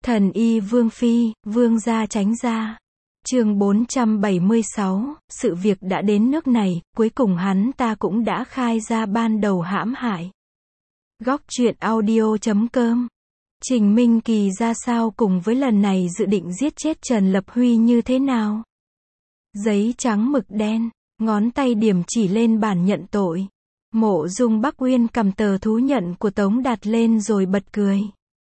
Thần y Vương Phi, Vương gia tránh ra. Chương 476, sự việc đã đến nước này, cuối cùng hắn ta cũng đã khai ra ban đầu hãm hại. Góc truyện audio.com. Trình Minh Kỳ ra sao cùng với lần này dự định giết chết Trần Lập Huy như thế nào? Giấy trắng mực đen, ngón tay điểm chỉ lên bản nhận tội. Mộ Dung Bắc Uyên cầm tờ thú nhận của Tống Đạt lên rồi bật cười.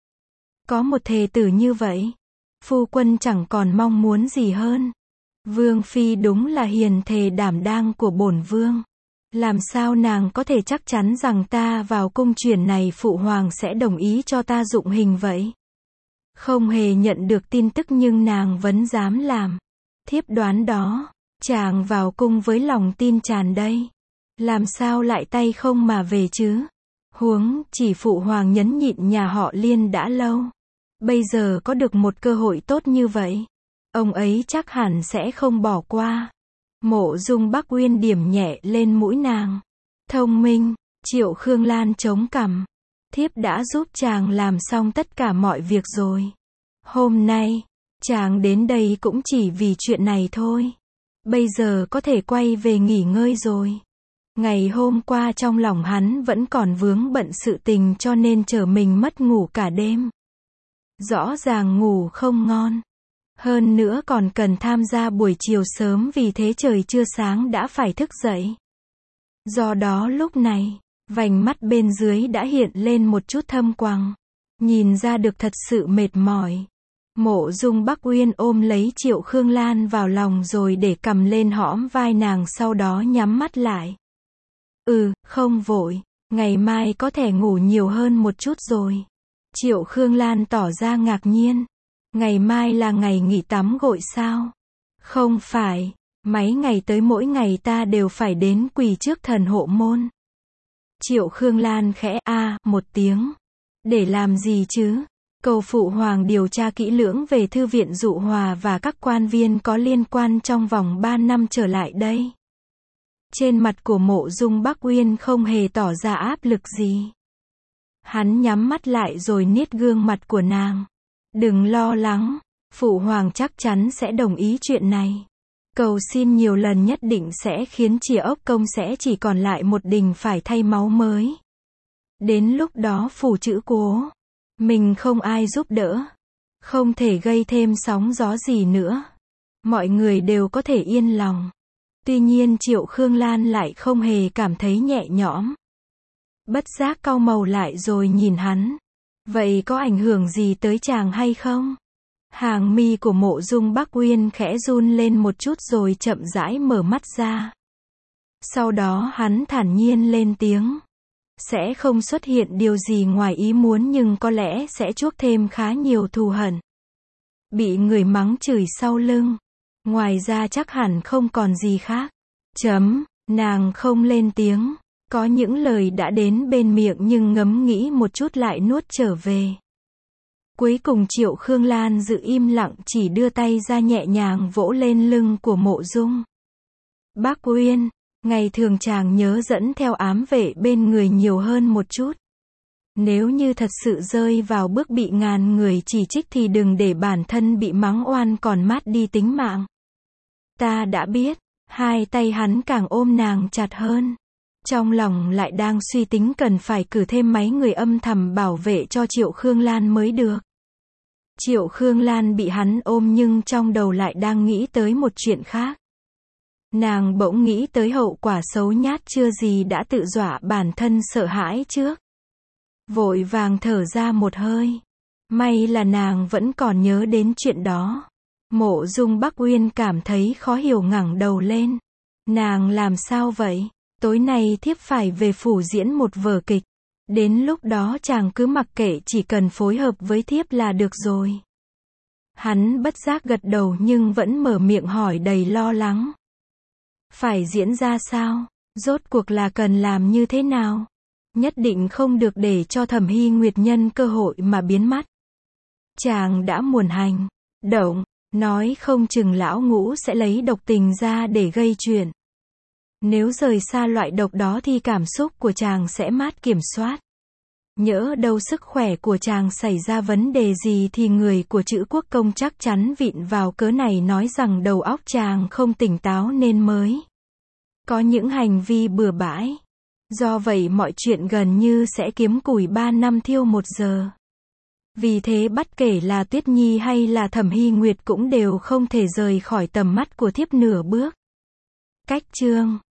Có một thề tử như vậy, phu quân chẳng còn mong muốn gì hơn. Vương Phi đúng là hiền thề đảm đang của bổn vương. Làm sao nàng có thể chắc chắn rằng ta vào cung chuyển này phụ hoàng sẽ đồng ý cho ta dụng hình vậy? Không hề nhận được tin tức nhưng nàng vẫn dám làm. Thiếp đoán đó, chàng vào cung với lòng tin tràn đầy. Làm sao lại tay không mà về chứ? Huống chỉ phụ hoàng nhẫn nhịn nhà họ Liên đã lâu. Bây giờ có được một cơ hội tốt như vậy, ông ấy chắc hẳn sẽ không bỏ qua. Mộ Dung Bắc Uyên điểm nhẹ lên mũi nàng. Thông minh. Triệu Khương Lan chống cằm. Thiếp đã giúp chàng làm xong tất cả mọi việc rồi. Hôm nay, chàng đến đây cũng chỉ vì chuyện này thôi. Bây giờ có thể quay về nghỉ ngơi rồi. Ngày hôm qua trong lòng hắn vẫn còn vướng bận sự tình cho nên chờ mình mất ngủ cả đêm. Rõ ràng ngủ không ngon. Hơn nữa còn cần tham gia buổi chiều sớm vì thế trời chưa sáng đã phải thức dậy. Do đó lúc này, vành mắt bên dưới đã hiện lên một chút thâm quầng. Nhìn ra được thật sự mệt mỏi. Mộ Dung Bắc Uyên ôm lấy Triệu Khương Lan vào lòng rồi để cầm lên hõm vai nàng, sau đó nhắm mắt lại. Không vội, ngày mai có thể ngủ nhiều hơn một chút rồi. Triệu Khương Lan tỏ ra ngạc nhiên. Ngày mai là ngày nghỉ tắm gội sao? Không phải, mấy ngày tới mỗi ngày ta đều phải đến quỳ trước thần hộ môn. Triệu Khương Lan khẽ một tiếng. Để làm gì chứ? Cầu phụ hoàng điều tra kỹ lưỡng về thư viện Dụ Hòa và các quan viên có liên quan trong vòng 3 năm trở lại đây. Trên mặt của Mộ Dung Bắc Uyên không hề tỏ ra áp lực gì. Hắn nhắm mắt lại rồi niết gương mặt của nàng. Đừng lo lắng, phụ hoàng chắc chắn sẽ đồng ý chuyện này. Cầu xin nhiều lần nhất định sẽ khiến Chìa Ốc Công sẽ chỉ còn lại một đình phải thay máu mới. Đến lúc đó phủ chữ cố, mình không ai giúp đỡ, không thể gây thêm sóng gió gì nữa. Mọi người đều có thể yên lòng. Tuy nhiên Triệu Khương Lan lại không hề cảm thấy nhẹ nhõm. Bất giác cau mày lại rồi nhìn hắn. Vậy có ảnh hưởng gì tới chàng hay không? Hàng mi của Mộ Dung Bắc Uyên khẽ run lên một chút rồi chậm rãi mở mắt ra. Sau đó hắn thản nhiên lên tiếng. Sẽ không xuất hiện điều gì ngoài ý muốn nhưng có lẽ sẽ chuốc thêm khá nhiều thù hận. Bị người mắng chửi sau lưng. Ngoài ra chắc hẳn không còn gì khác. Nàng không lên tiếng. Có những lời đã đến bên miệng nhưng ngẫm nghĩ một chút lại nuốt trở về. Cuối cùng Triệu Khương Lan giữ im lặng, chỉ đưa tay ra nhẹ nhàng vỗ lên lưng của Mộ Dung Bắc Uyên. Ngày thường chàng nhớ dẫn theo ám vệ bên người nhiều hơn một chút. Nếu như thật sự rơi vào bước bị ngàn người chỉ trích thì đừng để bản thân bị mắng oan còn mát đi tính mạng. Ta đã biết. Hai tay hắn càng ôm nàng chặt hơn. Trong lòng lại đang suy tính cần phải cử thêm mấy người âm thầm bảo vệ cho Triệu Khương Lan mới được. Triệu Khương Lan bị hắn ôm nhưng trong đầu lại đang nghĩ tới một chuyện khác. Nàng bỗng nghĩ tới hậu quả xấu nhát chưa gì đã tự dọa bản thân sợ hãi trước. Vội vàng thở ra một hơi. May là nàng vẫn còn nhớ đến chuyện đó. Mộ Dung Bắc Uyên cảm thấy khó hiểu ngẩng đầu lên. Nàng làm sao vậy? Tối nay thiếp phải về phủ diễn một vở kịch. Đến lúc đó chàng cứ mặc kệ, chỉ cần phối hợp với thiếp là được rồi. Hắn bất giác gật đầu nhưng vẫn mở miệng hỏi đầy lo lắng. Phải diễn ra sao? Rốt cuộc là cần làm như thế nào? Nhất định không được để cho Thẩm Hy Nguyệt nhân cơ hội mà biến mắt. Chàng đã muộn hành động, nói không chừng lão Ngũ sẽ lấy độc tình ra để gây chuyện. Nếu rời xa loại độc đó thì cảm xúc của chàng sẽ mất kiểm soát. Nhỡ đâu sức khỏe của chàng xảy ra vấn đề gì thì người của Trữ Quốc Công chắc chắn vịn vào cớ này nói rằng đầu óc chàng không tỉnh táo nên mới có những hành vi bừa bãi. Do vậy mọi chuyện gần như sẽ kiếm củi 3 năm thiêu 1 giờ. Vì thế bất kể là Tuyết Nhi hay là Thẩm Hy Nguyệt cũng đều không thể rời khỏi tầm mắt của thiếp nửa bước. Cách chương